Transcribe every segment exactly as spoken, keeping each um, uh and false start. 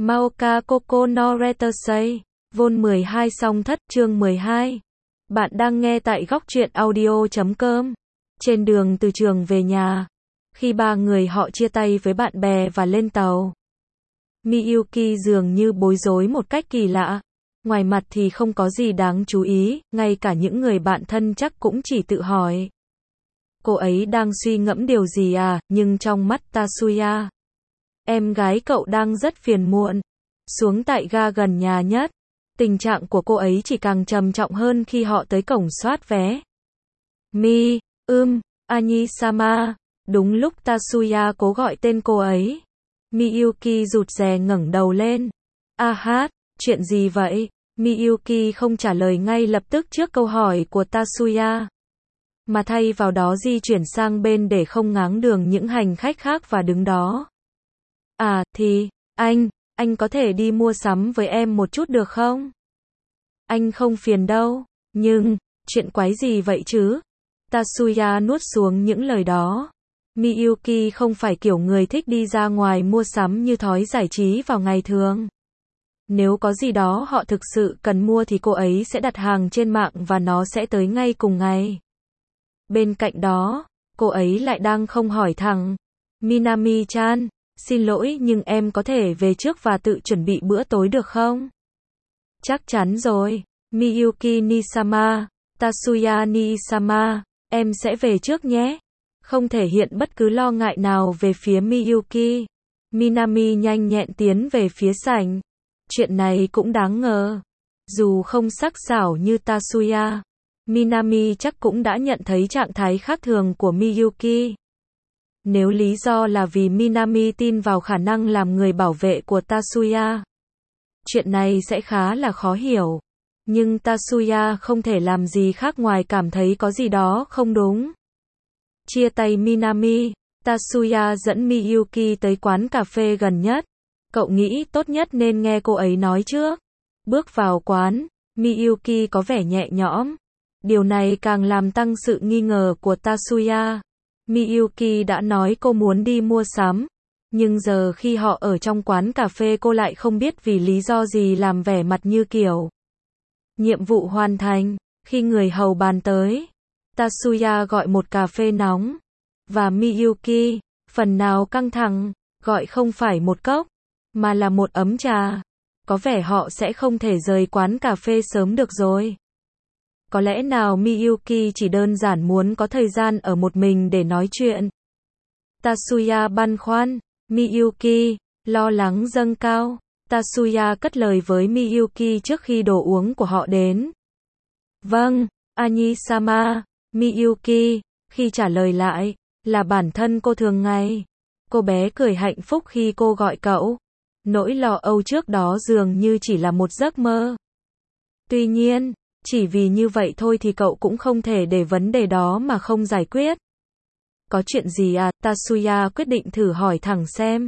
Maoka Koko no Retasei, Vol mười hai song thất, chương mười hai. Bạn đang nghe tại góc truyện audio chấm com. Trên đường từ trường về nhà, khi ba người họ chia tay với bạn bè và lên tàu, Miyuki dường như bối rối một cách kỳ lạ. Ngoài mặt thì không có gì đáng chú ý, ngay cả những người bạn thân chắc cũng chỉ tự hỏi cô ấy đang suy ngẫm điều gì à, nhưng trong mắt Tatsuya, em gái cậu đang rất phiền muộn. Xuống tại ga gần nhà nhất, tình trạng của cô ấy chỉ càng trầm trọng hơn khi họ tới cổng soát vé. Mi, ưm, Anyi-sama. Đúng lúc Tatsuya cố gọi tên cô ấy, Miyuki rụt rè ngẩng đầu lên. A hát, chuyện gì vậy? Miyuki không trả lời ngay lập tức trước câu hỏi của Tatsuya, mà thay vào đó di chuyển sang bên để không ngáng đường những hành khách khác và đứng đó. À, thì, anh, anh có thể đi mua sắm với em một chút được không? Anh không phiền đâu, nhưng, chuyện quái gì vậy chứ? Tatsuya nuốt xuống những lời đó. Miyuki không phải kiểu người thích đi ra ngoài mua sắm như thói giải trí vào ngày thường. Nếu có gì đó họ thực sự cần mua thì cô ấy sẽ đặt hàng trên mạng và nó sẽ tới ngay cùng ngày. Bên cạnh đó, cô ấy lại đang không hỏi thẳng. Minami-chan, xin lỗi nhưng em có thể về trước và tự chuẩn bị bữa tối được không? Chắc chắn rồi, Miyuki Nisama, Tatsuya Nisama, em sẽ về trước nhé. Không thể hiện bất cứ lo ngại nào về phía Miyuki, Minami nhanh nhẹn tiến về phía sảnh. Chuyện này cũng đáng ngờ. Dù không sắc sảo như Tatsuya, Minami chắc cũng đã nhận thấy trạng thái khác thường của Miyuki. Nếu lý do là vì Minami tin vào khả năng làm người bảo vệ của Tatsuya, chuyện này sẽ khá là khó hiểu. Nhưng Tatsuya không thể làm gì khác ngoài cảm thấy có gì đó không đúng. Chia tay Minami, Tatsuya dẫn Miyuki tới quán cà phê gần nhất. Cậu nghĩ tốt nhất nên nghe cô ấy nói trước. Bước vào quán, Miyuki có vẻ nhẹ nhõm. Điều này càng làm tăng sự nghi ngờ của Tatsuya. Miyuki đã nói cô muốn đi mua sắm, nhưng giờ khi họ ở trong quán cà phê cô lại không biết vì lý do gì làm vẻ mặt như kiểu nhiệm vụ hoàn thành. Khi người hầu bàn tới, Tatsuya gọi một cà phê nóng, và Miyuki, phần nào căng thẳng, gọi không phải một cốc, mà là một ấm trà. Có vẻ họ sẽ không thể rời quán cà phê sớm được rồi. Có lẽ nào Miyuki chỉ đơn giản muốn có thời gian ở một mình để nói chuyện. Tatsuya băn khoăn, Miyuki, lo lắng dâng cao. Tatsuya cất lời với Miyuki trước khi đồ uống của họ đến. Vâng, Anyi-sama. Miyuki, khi trả lời lại, là bản thân cô thường ngày. Cô bé cười hạnh phúc khi cô gọi cậu. Nỗi lo âu trước đó dường như chỉ là một giấc mơ. Tuy nhiên, chỉ vì như vậy thôi thì cậu cũng không thể để vấn đề đó mà không giải quyết. Có chuyện gì à? Tatsuya quyết định thử hỏi thẳng xem.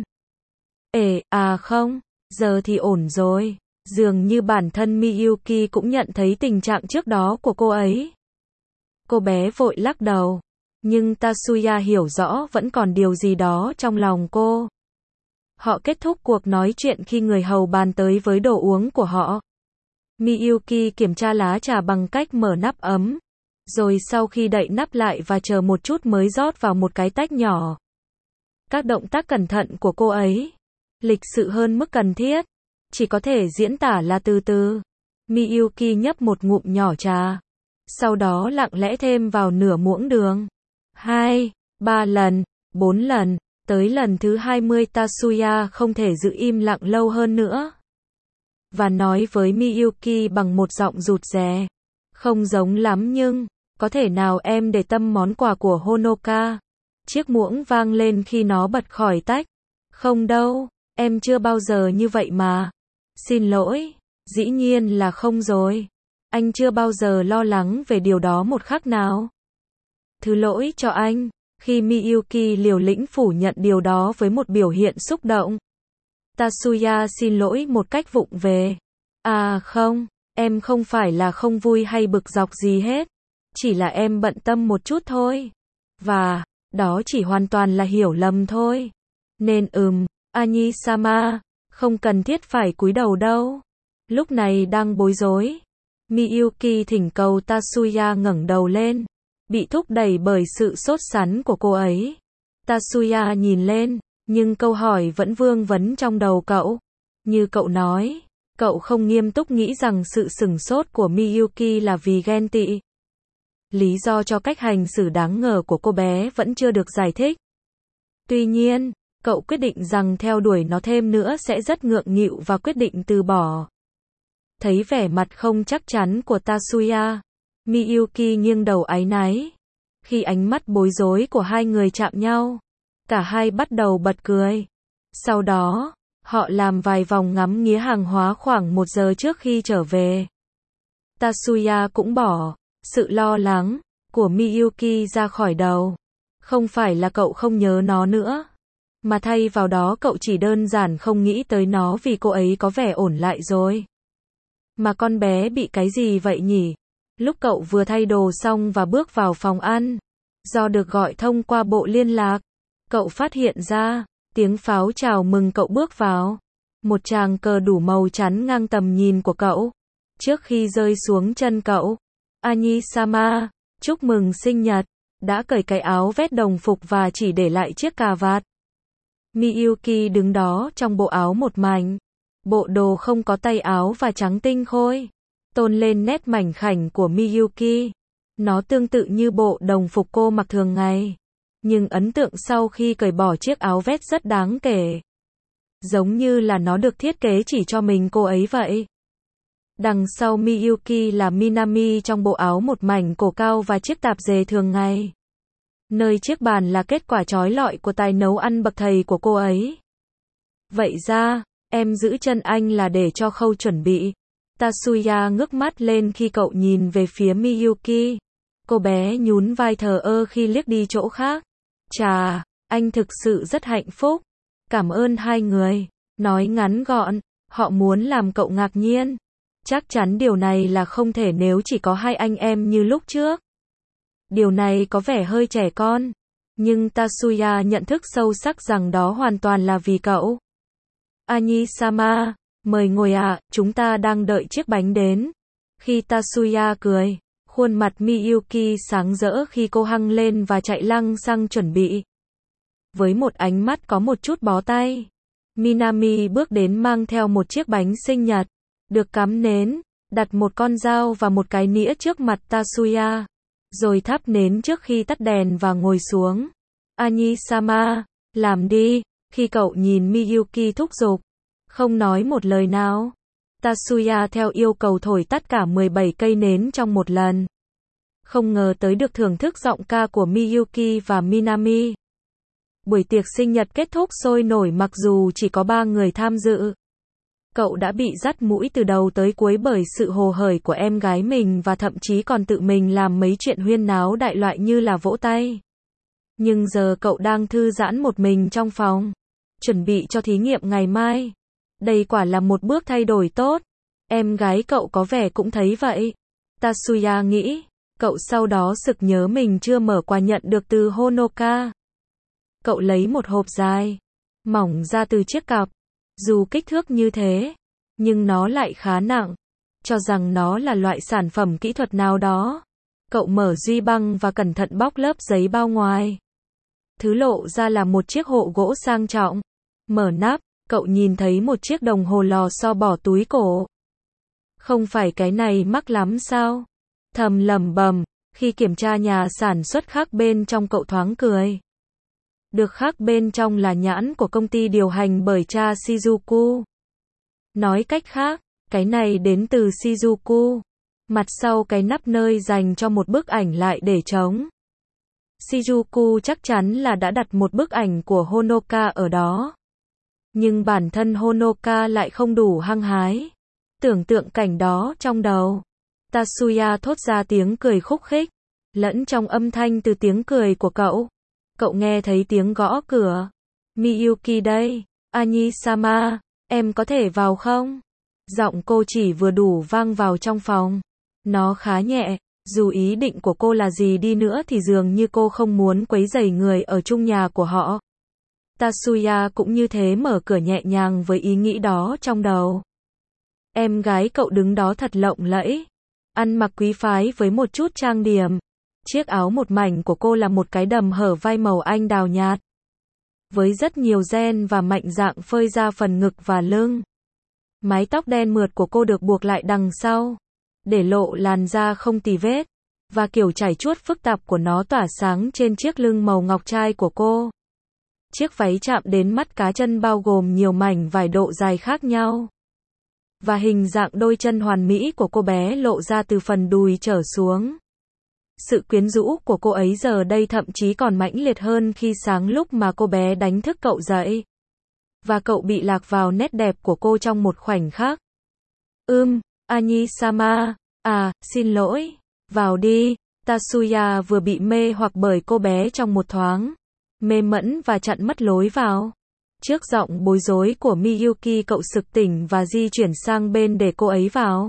Ê, à không, giờ thì ổn rồi. Dường như bản thân Miyuki cũng nhận thấy tình trạng trước đó của cô ấy. Cô bé vội lắc đầu. Nhưng Tatsuya hiểu rõ vẫn còn điều gì đó trong lòng cô. Họ kết thúc cuộc nói chuyện khi người hầu bàn tới với đồ uống của họ. Miyuki kiểm tra lá trà bằng cách mở nắp ấm, rồi sau khi đậy nắp lại và chờ một chút mới rót vào một cái tách nhỏ. Các động tác cẩn thận của cô ấy, lịch sự hơn mức cần thiết, chỉ có thể diễn tả là từ từ. Miyuki nhấp một ngụm nhỏ trà, sau đó lặng lẽ thêm vào nửa muỗng đường. Hai, ba lần, bốn lần, tới lần thứ hai mươi Tatsuya không thể giữ im lặng lâu hơn nữa. Và nói với Miyuki bằng một giọng rụt rè. Không giống lắm nhưng, có thể nào em để tâm món quà của Honoka? Chiếc muỗng vang lên khi nó bật khỏi tách. Không đâu, em chưa bao giờ như vậy mà. Xin lỗi, dĩ nhiên là không rồi. Anh chưa bao giờ lo lắng về điều đó một khắc nào. Thứ lỗi cho anh. Khi Miyuki liều lĩnh phủ nhận điều đó với một biểu hiện xúc động, Tatsuya xin lỗi một cách vụng về. À không, em không phải là không vui hay bực dọc gì hết. Chỉ là em bận tâm một chút thôi. Và, đó chỉ hoàn toàn là hiểu lầm thôi. Nên ừm, Anyi-sama, Không cần thiết phải cúi đầu đâu. Lúc này đang bối rối, Miyuki thỉnh cầu Tatsuya ngẩng đầu lên, bị thúc đẩy bởi sự sốt sắng của cô ấy. Tatsuya nhìn lên, nhưng câu hỏi vẫn vương vấn trong đầu cậu. Như cậu nói, cậu không nghiêm túc nghĩ rằng sự sửng sốt của Miyuki là vì ghen tị. Lý do cho cách hành xử đáng ngờ của cô bé vẫn chưa được giải thích. Tuy nhiên, cậu quyết định rằng theo đuổi nó thêm nữa sẽ rất ngượng nghịu và quyết định từ bỏ. Thấy vẻ mặt không chắc chắn của Tatsuya, Miyuki nghiêng đầu áy náy. Khi ánh mắt bối rối của hai người chạm nhau, cả hai bắt đầu bật cười. Sau đó, họ làm vài vòng ngắm nghía hàng hóa khoảng một giờ trước khi trở về. Tatsuya cũng bỏ sự lo lắng của Miyuki ra khỏi đầu. Không phải là cậu không nhớ nó nữa, mà thay vào đó cậu chỉ đơn giản không nghĩ tới nó vì cô ấy có vẻ ổn lại rồi. Mà con bé bị cái gì vậy nhỉ? Lúc cậu vừa thay đồ xong và bước vào phòng ăn, do được gọi thông qua bộ liên lạc, cậu phát hiện ra tiếng pháo chào mừng cậu bước vào. Một tràng cờ đủ màu chắn ngang tầm nhìn của cậu. Trước khi rơi xuống chân cậu, Anyi-sama, chúc mừng sinh nhật, đã cởi cái áo vest đồng phục và chỉ để lại chiếc cà vạt. Miyuki đứng đó trong bộ áo một mảnh, bộ đồ không có tay áo và trắng tinh khôi, tôn lên nét mảnh khảnh của Miyuki. Nó tương tự như bộ đồng phục cô mặc thường ngày, nhưng ấn tượng sau khi cởi bỏ chiếc áo vest rất đáng kể. Giống như là nó được thiết kế chỉ cho mình cô ấy vậy. Đằng sau Miyuki là Minami trong bộ áo một mảnh cổ cao và chiếc tạp dề thường ngày. Nơi chiếc bàn là kết quả chói lọi của tài nấu ăn bậc thầy của cô ấy. Vậy ra, em giữ chân anh là để cho khâu chuẩn bị. Tatsuya ngước mắt lên khi cậu nhìn về phía Miyuki. Cô bé nhún vai thờ ơ khi liếc đi chỗ khác. Chà, anh thực sự rất hạnh phúc. Cảm ơn hai người. Nói ngắn gọn, họ muốn làm cậu ngạc nhiên. Chắc chắn điều này là không thể nếu chỉ có hai anh em như lúc trước. Điều này có vẻ hơi trẻ con, nhưng Tatsuya nhận thức sâu sắc rằng đó hoàn toàn là vì cậu. Anyi-sama, mời ngồi ạ, chúng ta đang đợi chiếc bánh đến. Khi Tatsuya cười, khuôn mặt Miyuki sáng rỡ khi cô hăng lên và chạy lăng xăng chuẩn bị. Với một ánh mắt có một chút bó tay, Minami bước đến mang theo một chiếc bánh sinh nhật, được cắm nến, đặt một con dao và một cái nĩa trước mặt Tatsuya, rồi thắp nến trước khi tắt đèn và ngồi xuống. Anyi-sama, làm đi, khi cậu nhìn Miyuki thúc giục, không nói một lời nào. Tatsuya theo yêu cầu thổi tắt cả mười bảy cây nến trong một lần. Không ngờ tới được thưởng thức giọng ca của Miyuki và Minami. Buổi tiệc sinh nhật kết thúc sôi nổi mặc dù chỉ có ba người tham dự. Cậu đã bị dắt mũi từ đầu tới cuối bởi sự hồ hởi của em gái mình và thậm chí còn tự mình làm mấy chuyện huyên náo đại loại như là vỗ tay. Nhưng giờ cậu đang thư giãn một mình trong phòng, chuẩn bị cho thí nghiệm ngày mai. Đây quả là một bước thay đổi tốt. Em gái cậu có vẻ cũng thấy vậy. Tatsuya nghĩ, cậu sau đó sực nhớ mình chưa mở quà nhận được từ Honoka. Cậu lấy một hộp dài, mỏng ra từ chiếc cặp. Dù kích thước như thế, nhưng nó lại khá nặng. Cho rằng nó là loại sản phẩm kỹ thuật nào đó. Cậu mở duy băng và cẩn thận bóc lớp giấy bao ngoài. Thứ lộ ra là một chiếc hộ gỗ sang trọng. Mở nắp, cậu nhìn thấy một chiếc đồng hồ lò xo bỏ túi cổ. Không phải cái này mắc lắm sao? Thầm lẩm bẩm, khi kiểm tra nhà sản xuất khác bên trong cậu thoáng cười. Được khác bên trong là nhãn của công ty điều hành bởi cha Shizuku. Nói cách khác, cái này đến từ Shizuku. Mặt sau cái nắp nơi dành cho một bức ảnh lại để trống. Shizuku chắc chắn là đã đặt một bức ảnh của Honoka ở đó. Nhưng bản thân Honoka lại không đủ hăng hái. Tưởng tượng cảnh đó trong đầu. Tatsuya thốt ra tiếng cười khúc khích. Lẫn trong âm thanh từ tiếng cười của cậu. Cậu nghe thấy tiếng gõ cửa. Miyuki đây. Anyi-sama, em có thể vào không? Giọng cô chỉ vừa đủ vang vào trong phòng. Nó khá nhẹ, dù ý định của cô là gì đi nữa thì dường như cô không muốn quấy rầy người ở chung nhà của họ. Tatsuya cũng như thế mở cửa nhẹ nhàng với ý nghĩ đó trong đầu. Em gái cậu đứng đó thật lộng lẫy, ăn mặc quý phái với một chút trang điểm. Chiếc áo một mảnh của cô là một cái đầm hở vai màu anh đào nhạt, với rất nhiều ren và mạnh dạn phơi ra phần ngực và lưng. Mái tóc đen mượt của cô được buộc lại đằng sau, để lộ làn da không tì vết, và kiểu chải chuốt phức tạp của nó tỏa sáng trên chiếc lưng màu ngọc trai của cô. Chiếc váy chạm đến mắt cá chân bao gồm nhiều mảnh vải độ dài khác nhau. Và hình dạng đôi chân hoàn mỹ của cô bé lộ ra từ phần đùi trở xuống. Sự quyến rũ của cô ấy giờ đây thậm chí còn mãnh liệt hơn khi sáng lúc mà cô bé đánh thức cậu dậy. Và cậu bị lạc vào nét đẹp của cô trong một khoảnh khắc. Ưm, Annie-sama, à, xin lỗi, vào đi. Tatsuya vừa bị mê hoặc bởi cô bé trong một thoáng, mê mẫn và chặn mất lối vào. Trước giọng bối rối của Miyuki cậu sực tỉnh và di chuyển sang bên để cô ấy vào.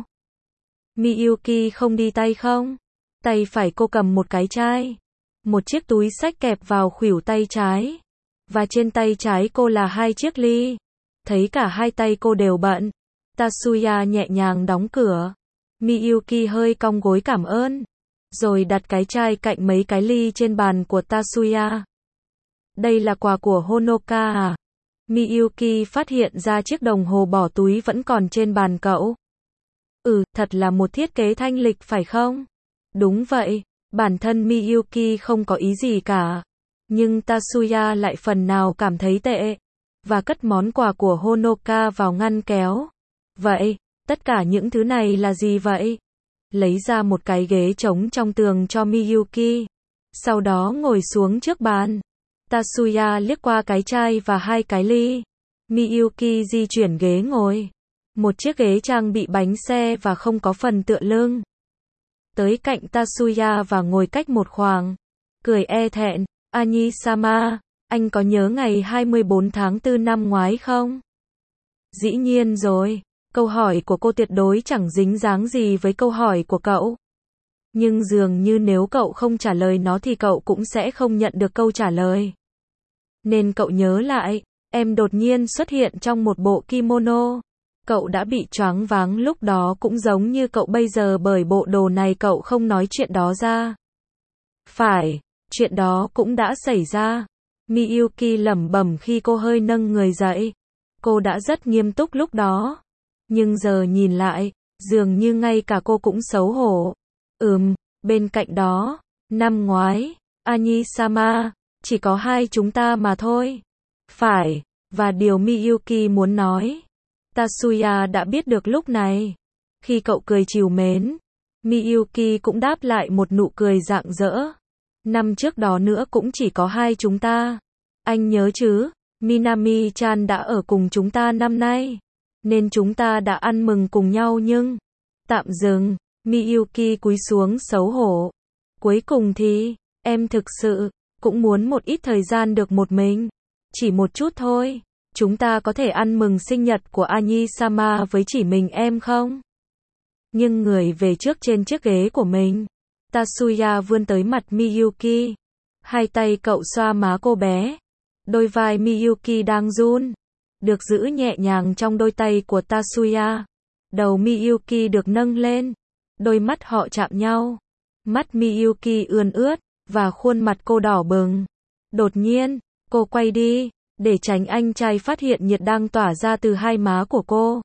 Miyuki không đi tay không? Tay phải cô cầm một cái chai. Một chiếc túi xách kẹp vào khuỷu tay trái. Và trên tay trái cô là hai chiếc ly. Thấy cả hai tay cô đều bận, Tatsuya nhẹ nhàng đóng cửa. Miyuki hơi cong gối cảm ơn, rồi đặt cái chai cạnh mấy cái ly trên bàn của Tatsuya. Đây là quà của Honoka à? Miyuki phát hiện ra chiếc đồng hồ bỏ túi vẫn còn trên bàn cậu. Ừ, thật là một thiết kế thanh lịch phải không? Đúng vậy, bản thân Miyuki không có ý gì cả. Nhưng Tatsuya lại phần nào cảm thấy tệ, và cất món quà của Honoka vào ngăn kéo. Vậy, tất cả những thứ này là gì vậy? Lấy ra một cái ghế trống trong tường cho Miyuki. Sau đó ngồi xuống trước bàn. Tatsuya liếc qua cái chai và hai cái ly. Miyuki di chuyển ghế ngồi. Một chiếc ghế trang bị bánh xe và không có phần tựa lưng. Tới cạnh Tatsuya và ngồi cách một khoảng. Cười e thẹn, Annie-sama, anh có nhớ ngày hai mươi bốn tháng tư năm ngoái không? Dĩ nhiên rồi, câu hỏi của cô tuyệt đối chẳng dính dáng gì với câu hỏi của cậu. Nhưng dường như nếu cậu không trả lời nó thì cậu cũng sẽ không nhận được câu trả lời. Nên cậu nhớ lại, em đột nhiên xuất hiện trong một bộ kimono. Cậu đã bị choáng váng lúc đó cũng giống như cậu bây giờ bởi bộ đồ này cậu không nói chuyện đó ra. Phải, chuyện đó cũng đã xảy ra. Miyuki lẩm bẩm khi cô hơi nâng người dậy. Cô đã rất nghiêm túc lúc đó. Nhưng giờ nhìn lại, dường như ngay cả cô cũng xấu hổ. Ừm, bên cạnh đó, năm ngoái, Annie-sama, chỉ có hai chúng ta mà thôi. Phải, và điều Miyuki muốn nói, Tatsuya đã biết được lúc này. Khi cậu cười trìu mến, Miyuki cũng đáp lại một nụ cười rạng rỡ. Năm trước đó nữa cũng chỉ có hai chúng ta. Anh nhớ chứ, Minami-chan đã ở cùng chúng ta năm nay. Nên chúng ta đã ăn mừng cùng nhau nhưng... Tạm dừng, Miyuki cúi xuống xấu hổ. Cuối cùng thì, em thực sự, cũng muốn một ít thời gian được một mình. Chỉ một chút thôi. Chúng ta có thể ăn mừng sinh nhật của Annie-sama với chỉ mình em không? Nhưng người về trước trên chiếc ghế của mình. Tatsuya vươn tới mặt Miyuki. Hai tay cậu xoa má cô bé. Đôi vai Miyuki đang run. Được giữ nhẹ nhàng trong đôi tay của Tatsuya. Đầu Miyuki được nâng lên. Đôi mắt họ chạm nhau. Mắt Miyuki ươn ướt, và khuôn mặt cô đỏ bừng. Đột nhiên, cô quay đi, để tránh anh trai phát hiện nhiệt đang tỏa ra từ hai má của cô.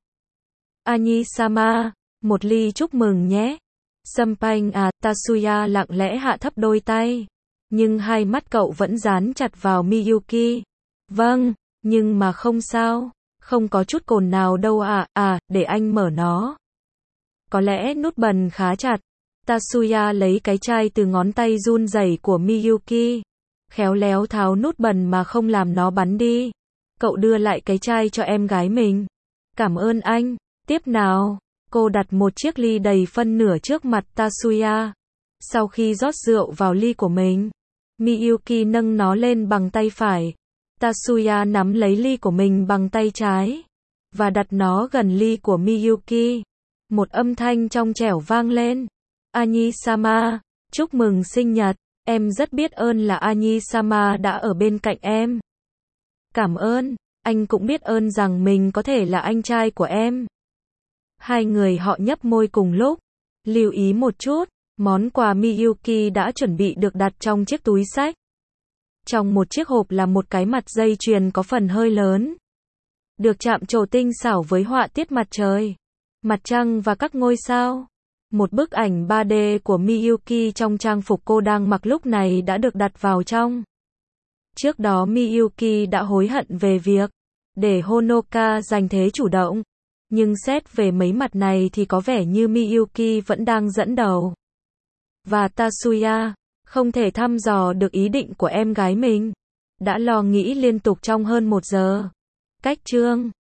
Annie-sama, một ly chúc mừng nhé. Champagne à, Tatsuya lặng lẽ hạ thấp đôi tay. Nhưng hai mắt cậu vẫn dán chặt vào Miyuki. Vâng, nhưng mà không sao. Không có chút cồn nào đâu ạ, à, à, để anh mở nó. Có lẽ nút bần khá chặt. Tatsuya lấy cái chai từ ngón tay run rẩy của Miyuki. Khéo léo tháo nút bần mà không làm nó bắn đi. Cậu đưa lại cái chai cho em gái mình. Cảm ơn anh. Tiếp nào. Cô đặt một chiếc ly đầy phân nửa trước mặt Tatsuya. Sau khi rót rượu vào ly của mình, Miyuki nâng nó lên bằng tay phải. Tatsuya nắm lấy ly của mình bằng tay trái và đặt nó gần ly của Miyuki. Một âm thanh trong trẻo vang lên. Annie-sama, chúc mừng sinh nhật. Em rất biết ơn là Annie-sama đã ở bên cạnh em. Cảm ơn, anh cũng biết ơn rằng mình có thể là anh trai của em. Hai người họ nhấp môi cùng lúc. Lưu ý một chút, món quà Miyuki đã chuẩn bị được đặt trong chiếc túi xách. Trong một chiếc hộp là một cái mặt dây chuyền có phần hơi lớn. Được chạm trổ tinh xảo với họa tiết mặt trời, mặt trăng và các ngôi sao. Một bức ảnh ba D của Miyuki trong trang phục cô đang mặc lúc này đã được đặt vào trong. Trước đó Miyuki đã hối hận về việc để Honoka giành thế chủ động. Nhưng xét về mấy mặt này thì có vẻ như Miyuki vẫn đang dẫn đầu. Và Tatsuya không thể thăm dò được ý định của em gái mình. Đã lo nghĩ liên tục trong hơn một giờ. Cách chương